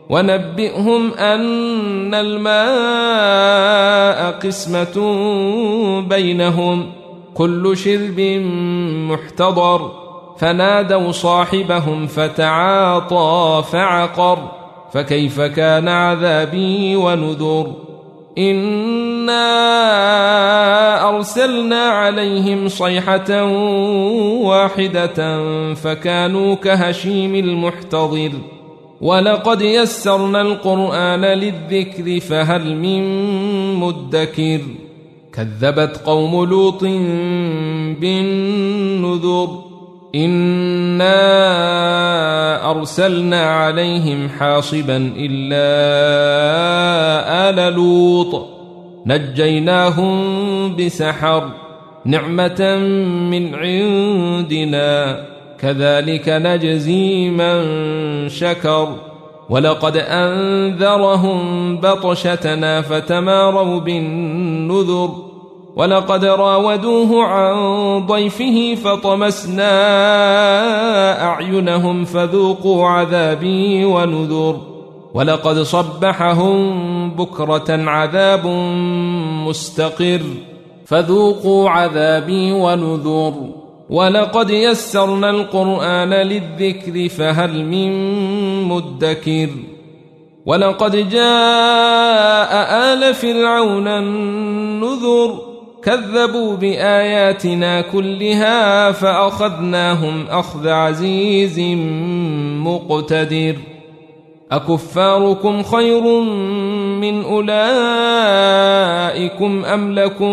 ونبئهم أن الماء قسمة بينهم كل شرب محتضر فنادوا صاحبهم فتعاطى فعقر فكيف كان عذابي ونذر إنا أرسلنا عليهم صيحة واحدة فكانوا كهشيم المحتضر ولقد يسرنا القرآن للذكر فهل من مدكر كذبت قوم لوط بالنذر إنا أرسلنا عليهم حاصبا إلا آل لوط نجيناهم بسحر نعمة من عندنا كذلك نجزي من شكر ولقد أنذرهم بطشتنا فتماروا بالنذر ولقد راودوه عن ضيفه فطمسنا أعينهم فذوقوا عذابي ونذر ولقد صبحهم بكرة عذاب مستقر فذوقوا عذابي ونذر ولقد يسرنا القرآن للذكر فهل من مدكر ولقد جاء آل فرعون النذر كذبوا بآياتنا كلها فأخذناهم أخذ عزيز مقتدر أكفاركم خير من أولئكم أم لكم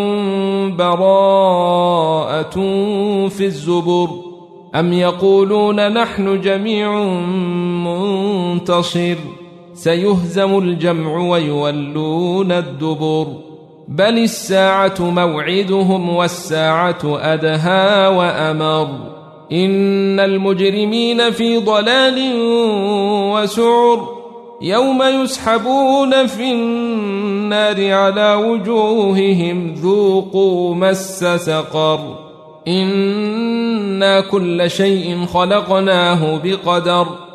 براءة في الزبر أم يقولون نحن جميع منتصر سيهزم الجمع ويولون الدبر بل الساعة موعدهم والساعة أدهى وأمر إن المجرمين في ضلال وسعر يوم يسحبون في النار على وجوههم ذوقوا مس سقر إنا كل شيء خلقناه بقدر